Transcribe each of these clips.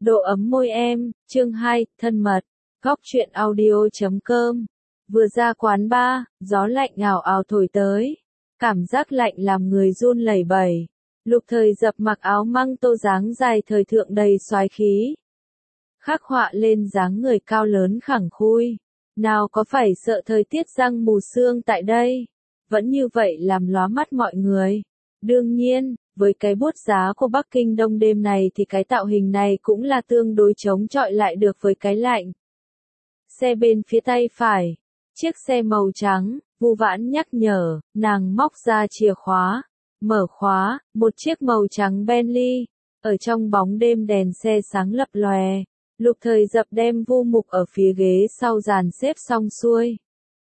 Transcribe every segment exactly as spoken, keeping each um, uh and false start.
Độ ấm môi em, chương hai, thân mật, góc truyện audio chấm com. Vừa ra quán bar, gió lạnh ào ào thổi tới. Cảm giác lạnh làm người run lẩy bẩy. Lục Thời Dập mặc áo măng tô dáng dài thời thượng đầy soái khí. Khắc họa lên dáng người cao lớn khẳng khui. Nào có phải sợ thời tiết răng mù sương tại đây. Vẫn như vậy làm lóa mắt mọi người. Đương nhiên, với cái bút giá của Bắc Kinh đông đêm này thì cái tạo hình này cũng là tương đối chống chọi lại được với cái lạnh. Xe bên phía tay phải, chiếc xe màu trắng, Vu Vãn nhắc nhở, nàng móc ra chìa khóa, mở khóa, một chiếc màu trắng Bentley, ở trong bóng đêm đèn xe sáng lập lòe. Lục Thời Dập đem Vu Mục ở phía ghế sau dàn xếp xong xuôi.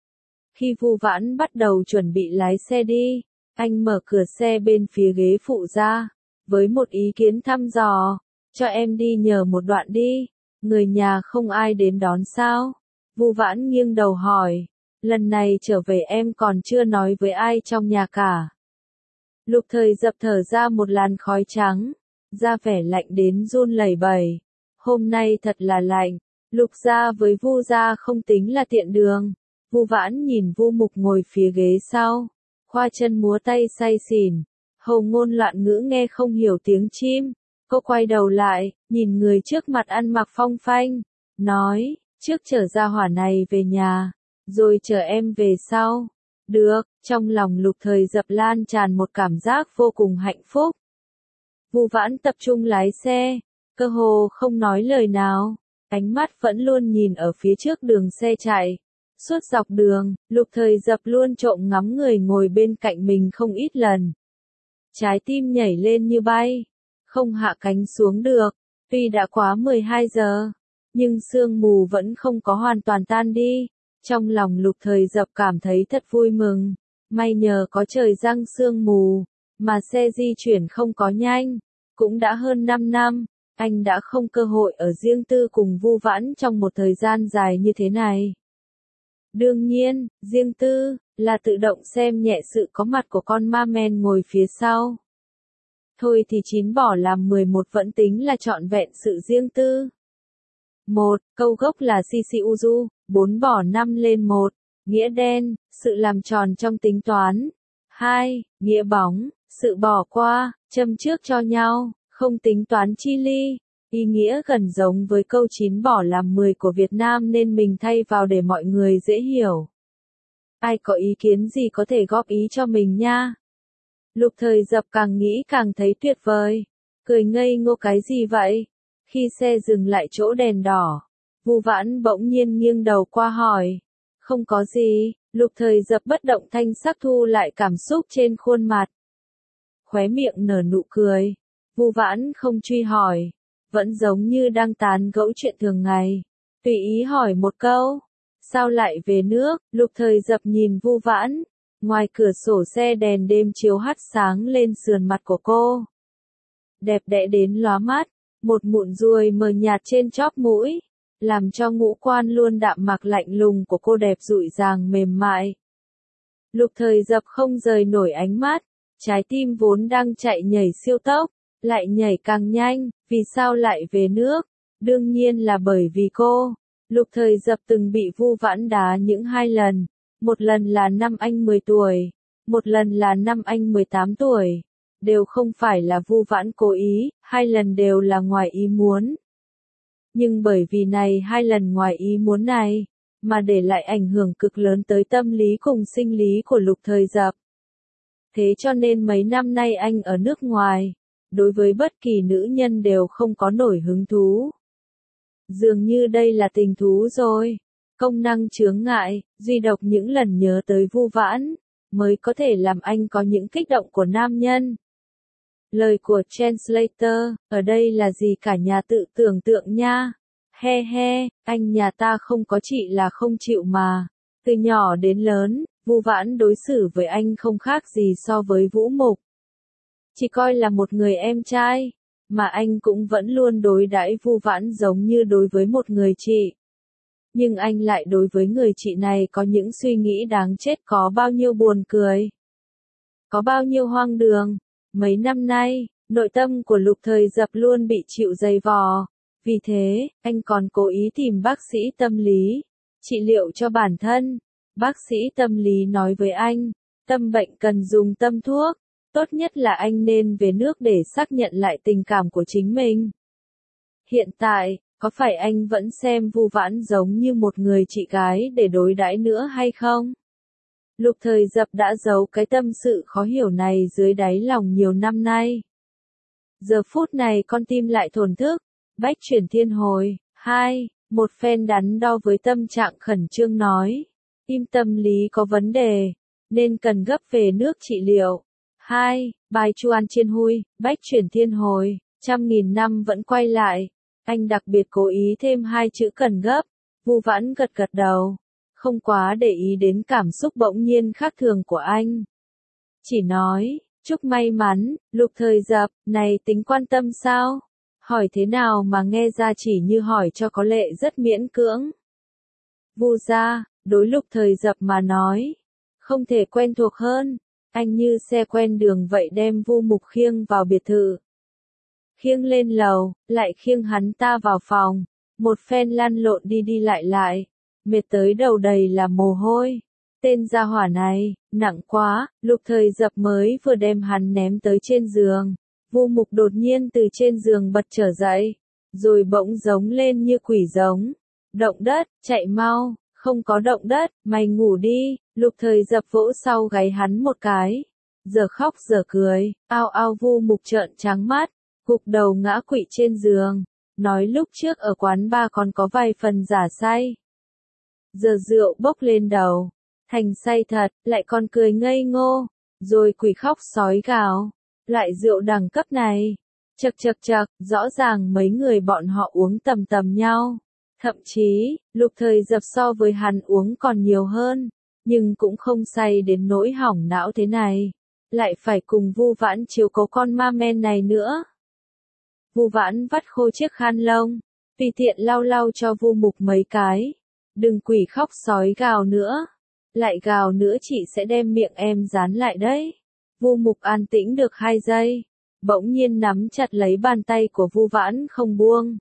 Khi Vu Vãn bắt đầu chuẩn bị lái xe đi, anh mở cửa xe bên phía ghế phụ ra, với một ý kiến thăm dò, cho em đi nhờ một đoạn đi, người nhà không ai đến đón sao? Vu Vãn nghiêng đầu hỏi, lần này trở về em còn chưa nói với ai trong nhà cả. Lục Thời Dập thở ra một làn khói trắng, da vẻ lạnh đến run lẩy bẩy. Hôm nay thật là lạnh, Lục gia với Vu gia không tính là tiện đường. Vu Vãn nhìn Vu Mục ngồi phía ghế sau, khoa chân múa tay say xỉn, hầu ngôn loạn ngữ nghe không hiểu tiếng chim. Cô quay đầu lại, nhìn người trước mặt ăn mặc phong phanh, nói, trước chở gia hỏa này về nhà, rồi chở em về sau. Được, trong lòng Lục Thời Dập lan tràn một cảm giác vô cùng hạnh phúc. Vu Vãn tập trung lái xe, cơ hồ không nói lời nào, ánh mắt vẫn luôn nhìn ở phía trước đường xe chạy. Suốt dọc đường, Lục Thời Dập luôn trộm ngắm người ngồi bên cạnh mình không ít lần. Trái tim nhảy lên như bay, không hạ cánh xuống được, tuy đã quá mười hai giờ, nhưng sương mù vẫn không có hoàn toàn tan đi. Trong lòng Lục Thời Dập cảm thấy thật vui mừng, may nhờ có trời giăng sương mù, mà xe di chuyển không có nhanh. Cũng đã hơn năm năm, anh đã không cơ hội ở riêng tư cùng Vu Vãn trong một thời gian dài như thế này. Đương nhiên, riêng tư, là tự động xem nhẹ sự có mặt của con ma men ngồi phía sau. Thôi thì chín bỏ làm mười một vẫn tính là trọn vẹn sự riêng tư. Một, câu gốc là Shishi Uju, bốn bỏ năm lên một, nghĩa đen, sự làm tròn trong tính toán. Hai, nghĩa bóng, sự bỏ qua, châm trước cho nhau, không tính toán chi ly. Ý nghĩa gần giống với câu chín bỏ làm mười của Việt Nam nên mình thay vào để mọi người dễ hiểu. Ai có ý kiến gì có thể góp ý cho mình nha. Lục Thời Dập càng nghĩ càng thấy tuyệt vời. Cười ngây ngô cái gì vậy? Khi xe dừng lại chỗ đèn đỏ, Vu Vãn bỗng nhiên nghiêng đầu qua hỏi. Không có gì, Lục Thời Dập bất động thanh sắc thu lại cảm xúc trên khuôn mặt. Khóe miệng nở nụ cười. Vu Vãn không truy hỏi. Vẫn giống như đang tán gẫu chuyện thường ngày. Tùy ý hỏi một câu. Sao lại về nước? Lục Thời Dập nhìn Vu Vãn. Ngoài cửa sổ xe đèn đêm chiếu hắt sáng lên sườn mặt của cô. Đẹp đẽ đến lóa mắt. Một mụn ruồi mờ nhạt trên chóp mũi. Làm cho ngũ quan luôn đạm mạc lạnh lùng của cô đẹp dịu dàng mềm mại. Lục Thời Dập không rời nổi ánh mắt. Trái tim vốn đang chạy nhảy siêu tốc. Lại nhảy càng nhanh, vì sao lại về nước? Đương nhiên là bởi vì cô. Lục Thời Dập từng bị Vu Vãn đá những hai lần. Một lần là năm anh mười tuổi, một lần là năm anh mười tám tuổi. Đều không phải là Vu Vãn cố ý, hai lần đều là ngoài ý muốn. Nhưng bởi vì này hai lần ngoài ý muốn này, mà để lại ảnh hưởng cực lớn tới tâm lý cùng sinh lý của Lục Thời Dập. Thế cho nên mấy năm nay anh ở nước ngoài. Đối với bất kỳ nữ nhân đều không có nổi hứng thú. Dường như đây là tình thú rồi. Công năng chướng ngại, duy độc những lần nhớ tới Vu Vãn, mới có thể làm anh có những kích động của nam nhân. Lời của Translator, ở đây là gì cả nhà tự tưởng tượng nha. He he, anh nhà ta không có chị là không chịu mà. Từ nhỏ đến lớn, Vu Vãn đối xử với anh không khác gì so với Vũ Mục. Chỉ coi là một người em trai, mà anh cũng vẫn luôn đối đãi Vu Vãn giống như đối với một người chị. Nhưng anh lại đối với người chị này có những suy nghĩ đáng chết, có bao nhiêu buồn cười, có bao nhiêu hoang đường. Mấy năm nay, nội tâm của Lục Thời Dập luôn bị chịu dày vò, Vì thế, anh còn cố ý tìm bác sĩ tâm lý, trị liệu cho bản thân. Bác sĩ tâm lý nói với anh, tâm bệnh cần dùng tâm thuốc, tốt nhất là anh nên về nước để xác nhận lại tình cảm của chính mình. Hiện tại, có phải anh vẫn xem Vu Vãn giống như một người chị gái để đối đãi nữa hay không? Lục Thời Dập đã giấu cái tâm sự khó hiểu này dưới đáy lòng nhiều năm nay. Giờ phút này con tim lại thổn thức, bách chuyển thiên hồi. Hai, một phen đắn đo với tâm trạng khẩn trương nói. Tim tâm lý có vấn đề, nên cần gấp về nước trị liệu. Hai, bài Chuan Chiên Hui, bách chuyển thiên hồi, trăm nghìn năm vẫn quay lại. Anh đặc biệt cố ý thêm hai chữ cần gấp. Vu Vãn gật gật đầu, không quá để ý đến cảm xúc bỗng nhiên khác thường của anh. Chỉ nói, chúc may mắn. Lục Thời Dập, này tính quan tâm sao? Hỏi thế nào mà nghe ra chỉ như hỏi cho có lệ rất miễn cưỡng. Vu gia, đối Lục Thời Dập mà nói, không thể quen thuộc hơn. Anh như xe quen đường vậy đem Vu Mục khiêng vào biệt thự. Khiêng lên lầu, lại khiêng hắn ta vào phòng. Một phen lăn lộn đi đi lại lại. Mệt tới đầu đầy là mồ hôi. Tên gia hỏa này, nặng quá. Lục Thời Dập mới vừa đem hắn ném tới trên giường. Vu Mục đột nhiên từ trên giường bật trở dậy. Rồi bỗng giống lên như quỷ giống. Động đất, chạy mau. Không có động đất, mày ngủ đi. Lục Thời Dập vỗ sau gáy hắn một cái. Giờ khóc giờ cười. Ao ao. Vu Mục trợn trắng mắt, gục đầu ngã quỵ trên giường. Nói lúc trước ở quán bar còn có vài phần giả say. Giờ rượu bốc lên đầu, thành say thật, lại còn cười ngây ngô, rồi quỷ khóc sói gào. Loại rượu đẳng cấp này, chậc chậc chậc, rõ ràng mấy người bọn họ uống tầm tầm nhau. Thậm chí, Lục Thời Dập so với hắn uống còn nhiều hơn, nhưng cũng không say đến nỗi hỏng não thế này. Lại phải cùng Vu Vãn chiếu cố con ma men này nữa. Vu Vãn vắt khô chiếc khăn lông, tùy tiện lau lau cho Vu Mục mấy cái. Đừng quỷ khóc sói gào nữa. Lại gào nữa chị sẽ đem miệng em dán lại đấy. Vu Mục an tĩnh được hai giây. Bỗng nhiên nắm chặt lấy bàn tay của Vu Vãn không buông.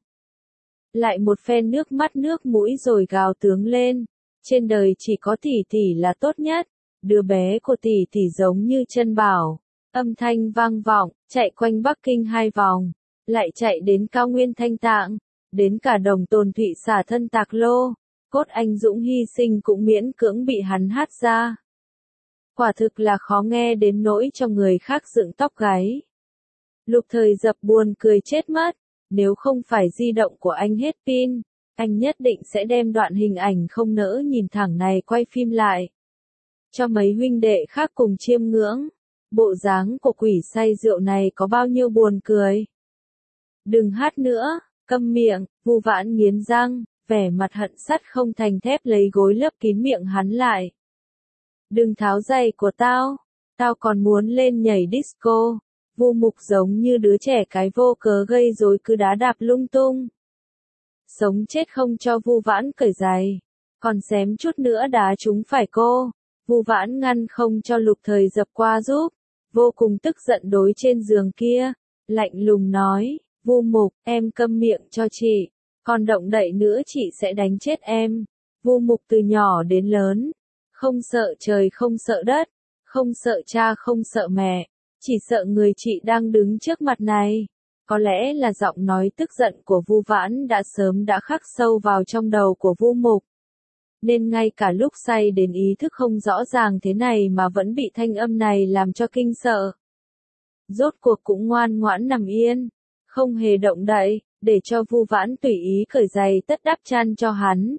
Lại một phen nước mắt nước mũi rồi gào tướng lên. Trên đời chỉ có tỷ tỷ là tốt nhất. Đứa bé của tỷ tỷ giống như chân bảo. Âm thanh vang vọng, chạy quanh Bắc Kinh hai vòng. Lại chạy đến cao nguyên Thanh Tạng. Đến cả Đồng Tồn Thụy xả thân Tạc Lô. Cốt anh dũng hy sinh cũng miễn cưỡng bị hắn hát ra. Quả thực là khó nghe đến nỗi cho người khác dựng tóc gáy. Lục Thời Dập buồn cười chết mất. Nếu không phải di động của anh hết pin, anh nhất định sẽ đem đoạn hình ảnh không nỡ nhìn thẳng này quay phim lại. Cho mấy huynh đệ khác cùng chiêm ngưỡng. Bộ dáng của quỷ say rượu này có bao nhiêu buồn cười. Đừng hát nữa, câm miệng. Vu Vãn nghiến răng, vẻ mặt hận sắt không thành thép lấy gối lấp kín miệng hắn lại. Đừng tháo giày của tao, tao còn muốn lên nhảy disco. Vu Mục giống như đứa trẻ cái vô cớ gây rối cứ đá đạp lung tung. Sống chết không cho Vu Vãn cởi giày, còn xém chút nữa đá trúng phải cô. Vu Vãn ngăn không cho Lục Thời Dập qua giúp, vô cùng tức giận đối trên giường kia, lạnh lùng nói, Vu Mục, em câm miệng cho chị, còn động đậy nữa chị sẽ đánh chết em. Vu Mục từ nhỏ đến lớn, không sợ trời không sợ đất, không sợ cha không sợ mẹ, chỉ sợ người chị đang đứng trước mặt này. Có lẽ là giọng nói tức giận của Vu Vãn đã sớm đã khắc sâu vào trong đầu của Vu Mục. Nên ngay cả lúc say đến ý thức không rõ ràng thế này mà vẫn bị thanh âm này làm cho kinh sợ. Rốt cuộc cũng ngoan ngoãn nằm yên, không hề động đậy, để cho Vu Vãn tùy ý cởi giày tất đắp chăn cho hắn.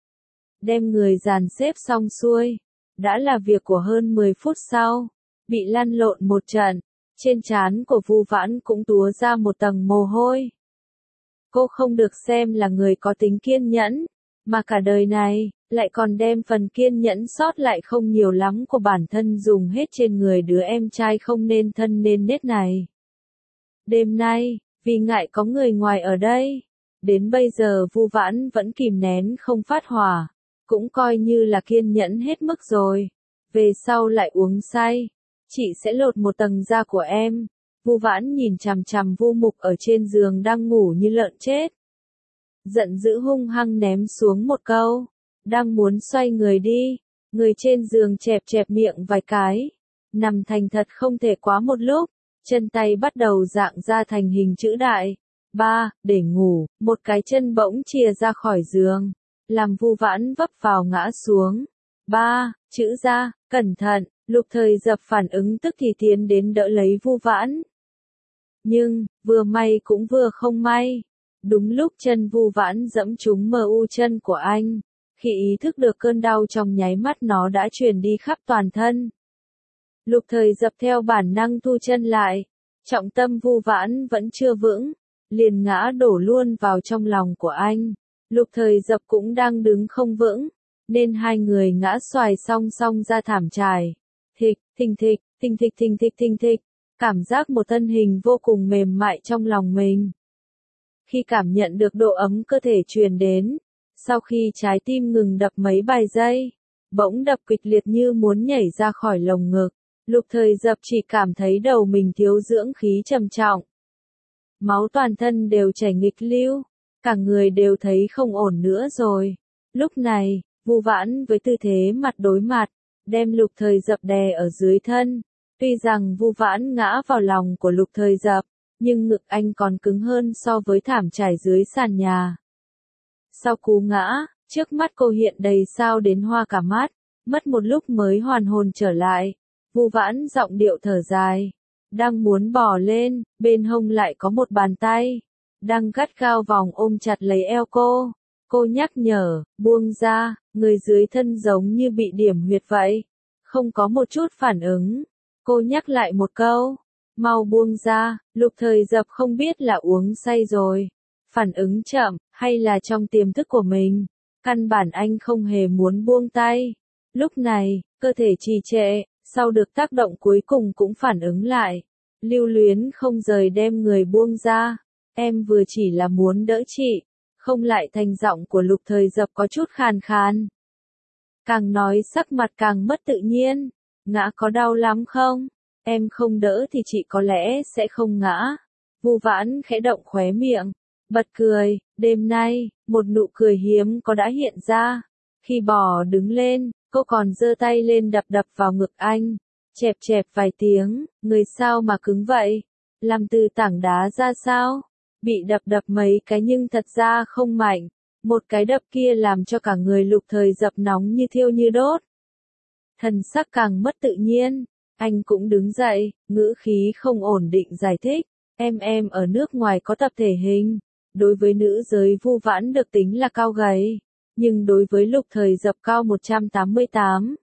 Đem người dàn xếp xong xuôi, đã là việc của hơn mười phút sau, bị lăn lộn một trận, trên trán của Vu Vãn cũng túa ra một tầng mồ hôi. Cô không được xem là người có tính kiên nhẫn, mà cả đời này, lại còn đem phần kiên nhẫn sót lại không nhiều lắm của bản thân dùng hết trên người đứa em trai không nên thân nên nết này. Đêm nay, vì ngại có người ngoài ở đây, đến bây giờ Vu Vãn vẫn kìm nén không phát hỏa, cũng coi như là kiên nhẫn hết mức rồi. Về sau lại uống say, chị sẽ lột một tầng da của em. Vu Vãn nhìn chằm chằm Vu Mục ở trên giường đang ngủ như lợn chết. giận dữ hung hăng ném xuống một câu. Đang muốn xoay người đi, người trên giường chẹp chẹp miệng vài cái. Nằm thành thật không thể quá một lúc, chân tay bắt đầu dạng ra thành hình chữ đại. Ba, để ngủ, một cái chân bỗng chìa ra khỏi giường, làm Vu Vãn vấp vào ngã xuống. Ba, chữ ra, cẩn thận, Lục Thời Dập phản ứng tức thì tiến đến đỡ lấy Vu Vãn. Nhưng, vừa may cũng vừa không may. Đúng lúc chân Vu Vãn dẫm trúng mờ u chân của anh, khi ý thức được cơn đau trong nháy mắt nó đã truyền đi khắp toàn thân. Lục Thời Dập theo bản năng thu chân lại, trọng tâm Vu Vãn vẫn chưa vững, liền ngã đổ luôn vào trong lòng của anh. Lục Thời Dập cũng đang đứng không vững, nên hai người ngã xoài song song ra thảm trải. Thịch, thình thịch, thình thịch thình thịch thình thịch, cảm giác một thân hình vô cùng mềm mại trong lòng mình. Khi cảm nhận được độ ấm cơ thể truyền đến, sau khi trái tim ngừng đập mấy vài giây, bỗng đập kịch liệt như muốn nhảy ra khỏi lồng ngực, Lục Thời Dập chỉ cảm thấy đầu mình thiếu dưỡng khí trầm trọng. Máu toàn thân đều chảy nghịch lưu, cả người đều thấy không ổn nữa rồi. Lúc này, Vu Vãn với tư thế mặt đối mặt, đem Lục Thời Dập đè ở dưới thân. Tuy rằng Vu Vãn ngã vào lòng của Lục Thời Dập, nhưng ngực anh còn cứng hơn so với thảm trải dưới sàn nhà. Sau cú ngã, trước mắt cô hiện đầy sao đến hoa cả mắt, mất một lúc mới hoàn hồn trở lại. Vu Vãn giọng điệu thở dài, đang muốn bò lên, bên hông lại có một bàn tay, đang gắt gao vòng ôm chặt lấy eo cô. Cô nhắc nhở, buông ra, người dưới thân giống như bị điểm huyệt vậy, không có một chút phản ứng. Cô nhắc lại một câu, mau buông ra. Lục Thời Dập không biết là uống say rồi, phản ứng chậm, hay là trong tiềm thức của mình, căn bản anh không hề muốn buông tay. Lúc này, cơ thể trì trệ, sau được tác động cuối cùng cũng phản ứng lại, lưu luyến không rời đem người buông ra. Em vừa chỉ là muốn đỡ chị, không lại thành giọng của Lục Thời Dập có chút khàn khàn. Càng nói sắc mặt càng mất tự nhiên, ngã có đau lắm không? Em không đỡ thì chị có lẽ sẽ không ngã. Vu Vãn khẽ động khóe miệng, bật cười, đêm nay, một nụ cười hiếm có đã hiện ra. Khi bò đứng lên, cô còn giơ tay lên đập đập vào ngực anh, chẹp chẹp vài tiếng, người sao mà cứng vậy? Làm từ tảng đá ra sao? Bị đập đập mấy cái nhưng thật ra không mạnh, một cái đập kia làm cho cả người Lục Thời Dập nóng như thiêu như đốt. Thần sắc càng mất tự nhiên, anh cũng đứng dậy, ngữ khí không ổn định giải thích, em em ở nước ngoài có tập thể hình, đối với nữ giới Vu Vãn được tính là cao gầy, nhưng đối với Lục Thời Dập cao một trăm tám mươi tám.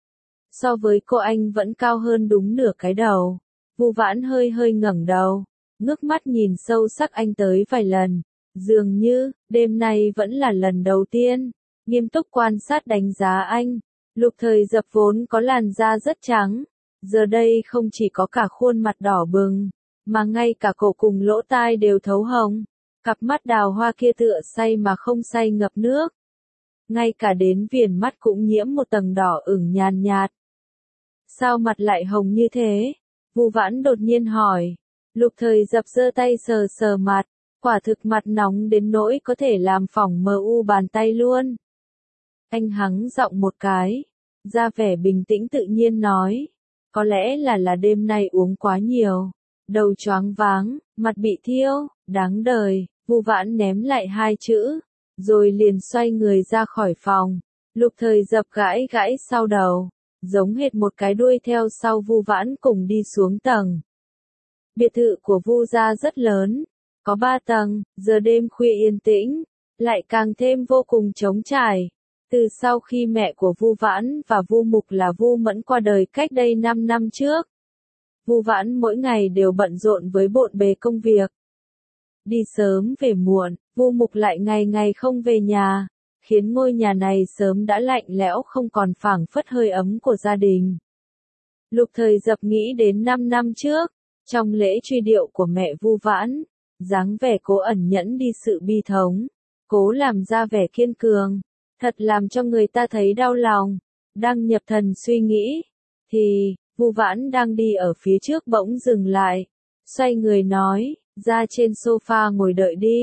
So với cô anh vẫn cao hơn đúng nửa cái đầu. Vu Vãn hơi hơi ngẩng đầu, ngước mắt nhìn sâu sắc anh tới vài lần, dường như, đêm nay vẫn là lần đầu tiên, nghiêm túc quan sát đánh giá anh. Lục Thời Dập vốn có làn da rất trắng, giờ đây không chỉ có cả khuôn mặt đỏ bừng, mà ngay cả cổ cùng lỗ tai đều thấu hồng, cặp mắt đào hoa kia tựa say mà không say ngập nước. Ngay cả đến viền mắt cũng nhiễm một tầng đỏ ửng nhàn nhạt. Sao mặt lại hồng như thế? Vu Vãn đột nhiên hỏi. Lục Thời Dập giơ tay sờ sờ mặt, quả thực mặt nóng đến nỗi có thể làm phỏng mờ u bàn tay luôn. Anh hắng giọng một cái, ra vẻ bình tĩnh tự nhiên nói, có lẽ là là đêm nay uống quá nhiều, đầu choáng váng, mặt bị thiêu, đáng đời. Vu Vãn ném lại hai chữ, rồi liền xoay người ra khỏi phòng. Lục Thời Dập gãi gãi sau đầu, giống hệt một cái đuôi theo sau Vu Vãn cùng đi xuống tầng. Biệt thự của Vu gia rất lớn, có ba tầng, giờ đêm khuya yên tĩnh, lại càng thêm vô cùng trống trải. Từ sau khi mẹ của Vu Vãn và Vu Mục là Vu Mẫn qua đời cách đây năm năm trước, Vu Vãn mỗi ngày đều bận rộn với bộn bề công việc. Đi sớm về muộn, Vu Mục lại ngày ngày không về nhà, khiến ngôi nhà này sớm đã lạnh lẽo không còn phảng phất hơi ấm của gia đình. Lục Thời Dập nghĩ đến năm năm trước, trong lễ truy điệu của mẹ Vu Vãn, dáng vẻ cố ẩn nhẫn đi sự bi thống, cố làm ra vẻ kiên cường, thật làm cho người ta thấy đau lòng. Đang nhập thần suy nghĩ, thì, Vu Vãn đang đi ở phía trước bỗng dừng lại, xoay người nói, ra trên sofa ngồi đợi đi,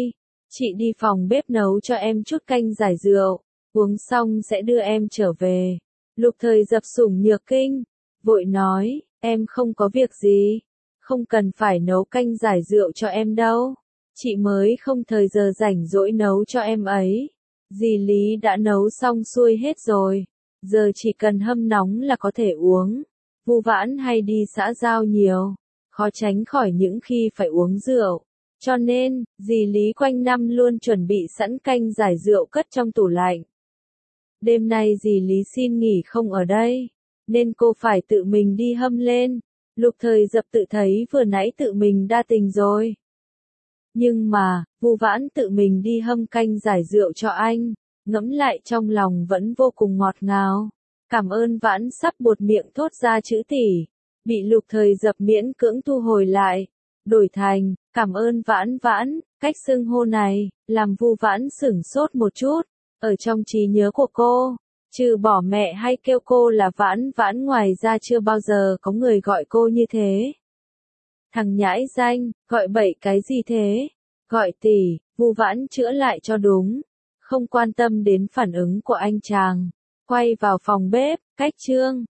Chị đi phòng bếp nấu cho em chút canh giải rượu, uống xong sẽ đưa em trở về. Lục Thời dập sủng nhược kinh, vội nói, em không có việc gì, không cần phải nấu canh giải rượu cho em đâu. Chị mới không thời giờ rảnh rỗi nấu cho em ấy. Dì Lý đã nấu xong xuôi hết rồi, giờ chỉ cần hâm nóng là có thể uống. Vu Vãn hay đi xã giao nhiều, khó tránh khỏi những khi phải uống rượu. Cho nên, dì Lý quanh năm luôn chuẩn bị sẵn canh giải rượu cất trong tủ lạnh. Đêm nay dì Lý xin nghỉ không ở đây, nên cô phải tự mình đi hâm lên. Lục Thời dập tự thấy vừa nãy tự mình đa tình rồi. Nhưng mà, Vu Vãn tự mình đi hâm canh giải rượu cho anh, ngẫm lại trong lòng vẫn vô cùng ngọt ngào. Cảm ơn Vãn sắp buột miệng thốt ra chữ tỷ, bị Lục Thời dập miễn cưỡng thu hồi lại, đổi thành, cảm ơn Vãn Vãn. Cách xưng hô này, làm Vu Vãn sửng sốt một chút, ở trong trí nhớ của cô, trừ bỏ mẹ hay kêu cô là Vãn Vãn ngoài ra chưa bao giờ có người gọi cô như thế. Thằng nhãi danh, gọi bậy cái gì thế? Gọi tỷ, Vu Vãn chữa lại cho đúng, không quan tâm đến phản ứng của anh chàng. Quay vào phòng bếp, cách Trương